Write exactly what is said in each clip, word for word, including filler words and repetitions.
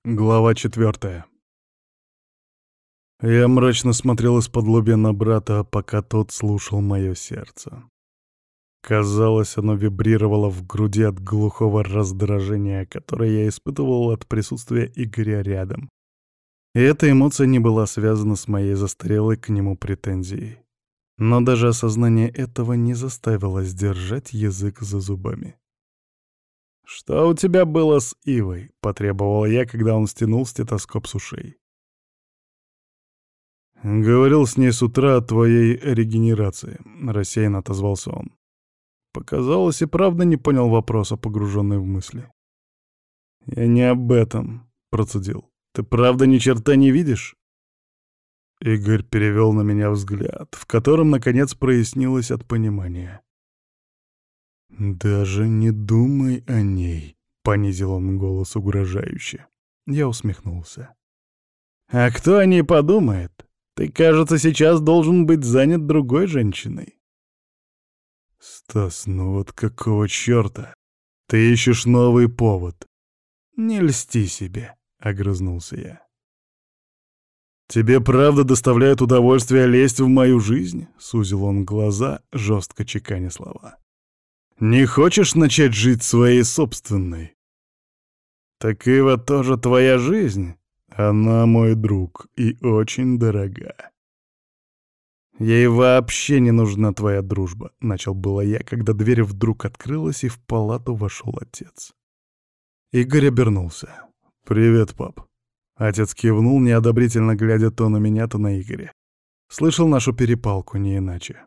Глава четвертая. Я мрачно смотрел из-под-лобья на брата, пока тот слушал мое сердце. Казалось, оно вибрировало в груди от глухого раздражения, которое я испытывал от присутствия Игоря рядом. И эта эмоция не была связана с моей застарелой к нему претензией. Но даже осознание этого не заставило сдержать язык за зубами. «Что у тебя было с Ивой?» — потребовал я, когда он стянул стетоскоп с ушей. «Говорил с ней с утра о твоей регенерации», — рассеянно отозвался он. Показалось, и правда не понял вопроса, погруженный в мысли. «Я не об этом», — процедил. «Ты правда ни черта не видишь?» Игорь перевел на меня взгляд, в котором, наконец, прояснилось от понимания. «Даже не думай о ней», — понизил он голос угрожающе. Я усмехнулся. «А кто о ней подумает? Ты, кажется, сейчас должен быть занят другой женщиной». «Стас, ну вот какого чёрта? Ты ищешь новый повод». «Не льсти себе», — огрызнулся я. «Тебе правда доставляет удовольствие лезть в мою жизнь?» — сузил он глаза, жестко чеканя слова. «Не хочешь начать жить своей собственной?» «Так Ива тоже твоя жизнь? Она мой друг и очень дорога». «Ей вообще не нужна твоя дружба», — начал было я, когда дверь вдруг открылась, и в палату вошел отец. Игорь обернулся. «Привет, пап». Отец кивнул, неодобрительно глядя то на меня, то на Игоря. Слышал нашу перепалку, не иначе.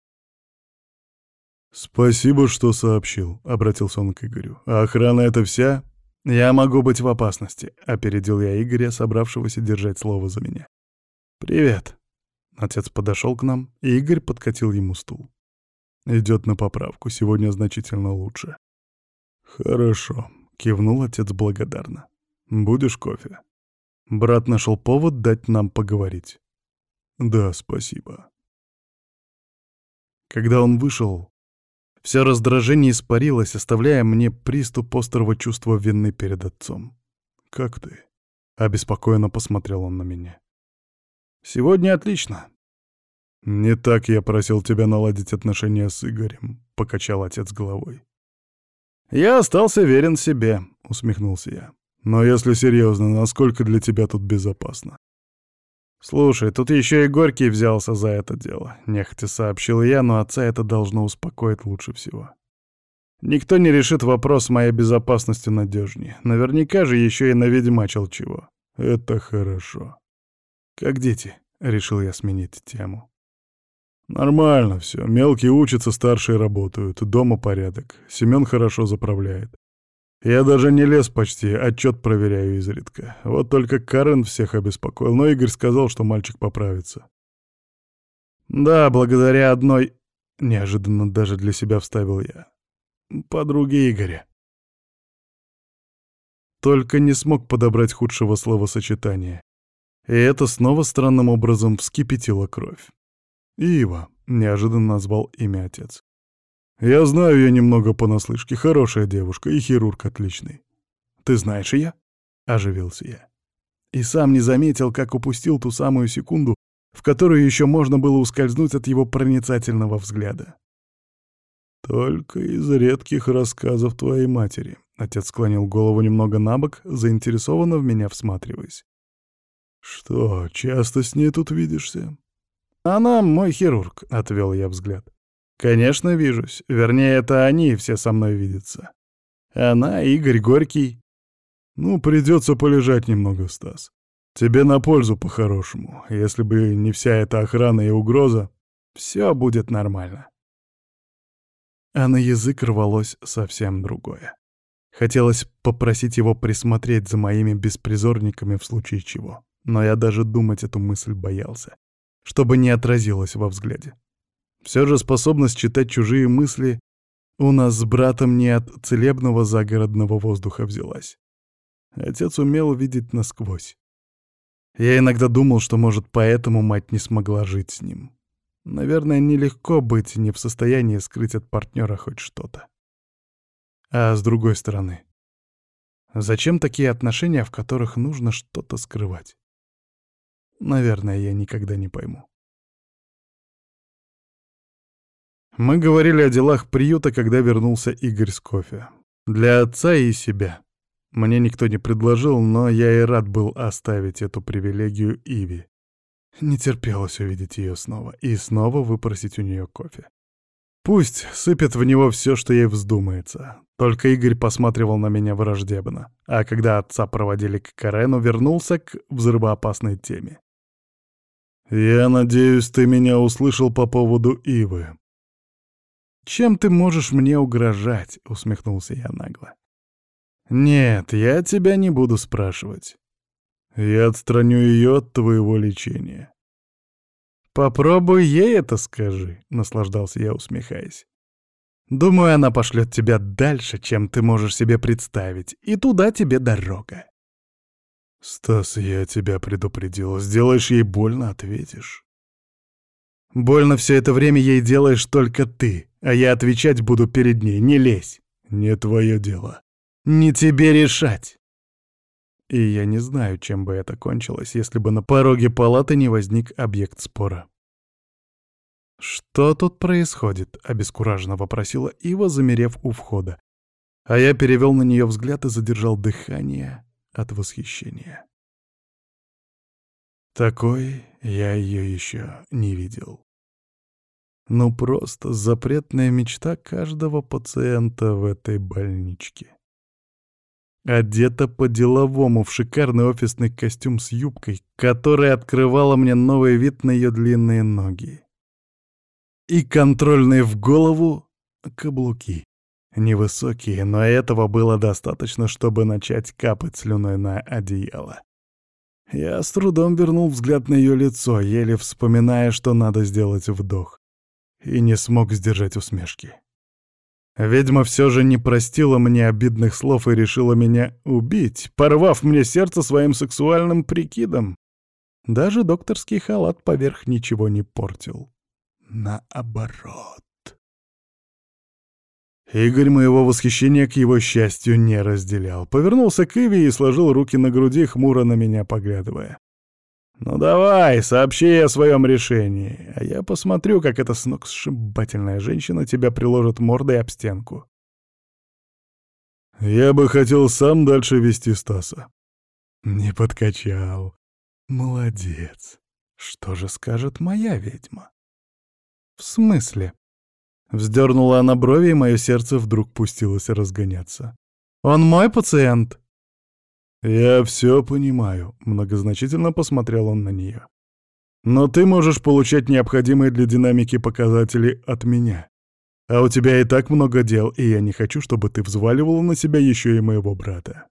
«Спасибо, что сообщил», — обратился он к Игорю. «А охрана — это вся?» «Я могу быть в опасности», — опередил я Игоря, собравшегося держать слово за меня. «Привет». Отец подошел к нам, и Игорь подкатил ему стул. «Идет на поправку, сегодня значительно лучше». «Хорошо», — кивнул отец благодарно. «Будешь кофе?» Брат нашел повод дать нам поговорить. «Да, спасибо». Когда он вышел, все раздражение испарилось, оставляя мне приступ острого чувства вины перед отцом. «Как ты?» — обеспокоенно посмотрел он на меня. «Сегодня отлично». «Не так я просил тебя наладить отношения с Игорем», — покачал отец головой. «Я остался верен себе», — усмехнулся я. «Но если серьезно, насколько для тебя тут безопасно?» «Слушай, тут еще и Горький взялся за это дело», — нехотя сообщил я, но отца это должно успокоить лучше всего. «Никто не решит вопрос с моей безопасностью надежнее. Наверняка же еще и наведьмачил чего». «Это хорошо». «Как дети?» — решил я сменить тему. «Нормально все. Мелкие учатся, старшие работают. Дома порядок. Семен хорошо заправляет. Я даже не лез почти, отчет проверяю изредка. Вот только Карен всех обеспокоил, но Игорь сказал, что мальчик поправится». «Да, благодаря одной...» — неожиданно даже для себя вставил я. «Подруге Игоря». Только не смог подобрать худшего словосочетания. И это снова странным образом вскипятило кровь. «Ива», — неожиданно назвал имя отец. «Я знаю ее немного понаслышке. Хорошая девушка и хирург отличный». «Ты знаешь ее?» — оживился я. И сам не заметил, как упустил ту самую секунду, в которую еще можно было ускользнуть от его проницательного взгляда. «Только из редких рассказов твоей матери», — отец склонил голову немного набок, заинтересованно в меня всматриваясь. «Что, часто с ней тут видишься?» «Она мой хирург», — отвел я взгляд. «Конечно, вижусь. Вернее, это они все со мной видятся. Она, Игорь, Горький». «Ну, придется полежать немного, Стас. Тебе на пользу по-хорошему. Если бы не вся эта охрана и угроза, все будет нормально». А на язык рвалось совсем другое. Хотелось попросить его присмотреть за моими беспризорниками в случае чего. Но я даже думать эту мысль боялся, чтобы не отразилось во взгляде. Все же способность читать чужие мысли у нас с братом не от целебного загородного воздуха взялась. Отец умел видеть насквозь. Я иногда думал, что, может, поэтому мать не смогла жить с ним. Наверное, нелегко быть не в состоянии скрыть от партнера хоть что-то. А с другой стороны, Зачем такие отношения, в которых нужно что-то скрывать? Наверное, я никогда не пойму. Мы говорили о делах приюта, когда вернулся Игорь с кофе. Для отца и себя. Мне никто не предложил, но я и рад был оставить эту привилегию Иве. Не терпелось увидеть ее снова и снова выпросить у нее кофе. Пусть сыпет в него все, что ей вздумается. Только Игорь посматривал на меня враждебно, а когда отца проводили к Карену, вернулся к взрывоопасной теме. «Я надеюсь, ты меня услышал по поводу Ивы». «Чем ты можешь мне угрожать?» — усмехнулся я нагло. «Нет, я тебя не буду спрашивать. Я отстраню ее от твоего лечения». «Попробуй ей это скажи», — наслаждался я, усмехаясь. «Думаю, она пошлет тебя дальше, чем ты можешь себе представить, и туда тебе дорога». «Стас, я тебя предупредил. Сделаешь ей больно — ответишь». «Больно все это время ей делаешь только ты, а я отвечать буду перед ней, не лезь». «Не твое дело». «Не тебе решать». И я не знаю, чем бы это кончилось, если бы на пороге палаты не возник объект спора. «Что тут происходит?» — обескураженно вопросила Ива, замерев у входа. А я перевел на нее взгляд и задержал дыхание от восхищения. Такой я ее еще не видел. Ну просто запретная мечта каждого пациента в этой больничке. Одета по-деловому в шикарный офисный костюм с юбкой, которая открывала мне новый вид на ее длинные ноги. И контрольные в голову каблуки. Невысокие, но этого было достаточно, чтобы начать капать слюной на одеяло. Я с трудом вернул взгляд на ее лицо, еле вспоминая, что надо сделать вдох, и не смог сдержать усмешки. Ведьма все же не простила мне обидных слов и решила меня убить, порвав мне сердце своим сексуальным прикидом. Даже докторский халат поверх ничего не портил. Наоборот. Игорь моего восхищения к его счастью не разделял. Повернулся к Иве и сложил руки на груди, хмуро на меня поглядывая. «Ну давай, сообщи о своем решении, а я посмотрю, как эта сногсшибательная женщина тебя приложит мордой об стенку». «Я бы хотел сам дальше вести Стаса». «Не подкачал. Молодец. Что же скажет моя ведьма?» «В смысле?» Вздернула она брови, и мое сердце вдруг пустилось разгоняться. «Он мой пациент!» «Я все понимаю», — многозначительно посмотрел он на нее. «Но ты можешь получать необходимые для динамики показатели от меня. А у тебя и так много дел, и я не хочу, чтобы ты взваливала на себя еще и моего брата».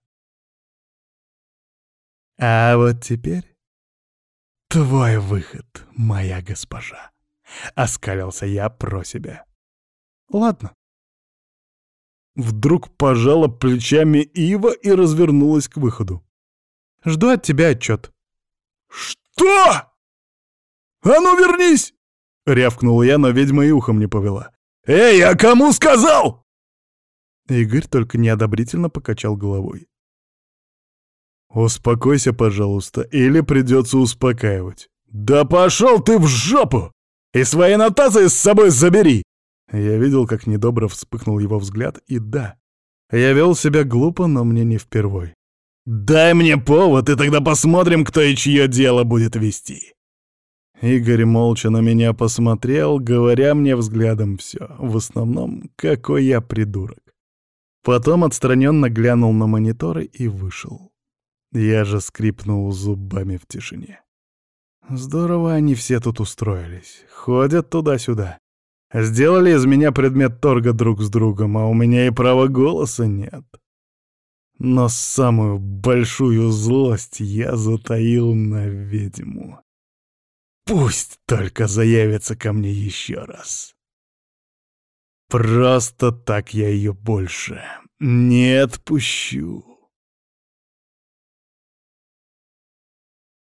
«А вот теперь твой выход, моя госпожа», — оскалился я про себя. «Ладно». Вдруг пожала плечами Ива и развернулась к выходу. «Жду от тебя отчет». «Что? А ну вернись!» — рявкнул я, но ведьма и ухом не повела. «Эй, я кому сказал?» Игорь только неодобрительно покачал головой. «Успокойся, пожалуйста, или придется успокаивать». «Да пошел ты в жопу! И свои нотации с собой забери!» Я видел, как недобро вспыхнул его взгляд, и да, я вел себя глупо, но мне не впервой. «Дай мне повод, и тогда посмотрим, кто и чье дело будет вести». Игорь молча на меня посмотрел, говоря мне взглядом все, в основном, какой я придурок. Потом отстраненно глянул на мониторы и вышел. Я же скрипнул зубами в тишине. Здорово они все тут устроились, ходят туда-сюда. Сделали из меня предмет торга друг с другом, а у меня и права голоса нет. Но самую большую злость я затаил на ведьму. Пусть только заявится ко мне еще раз. Просто так я ее больше не отпущу.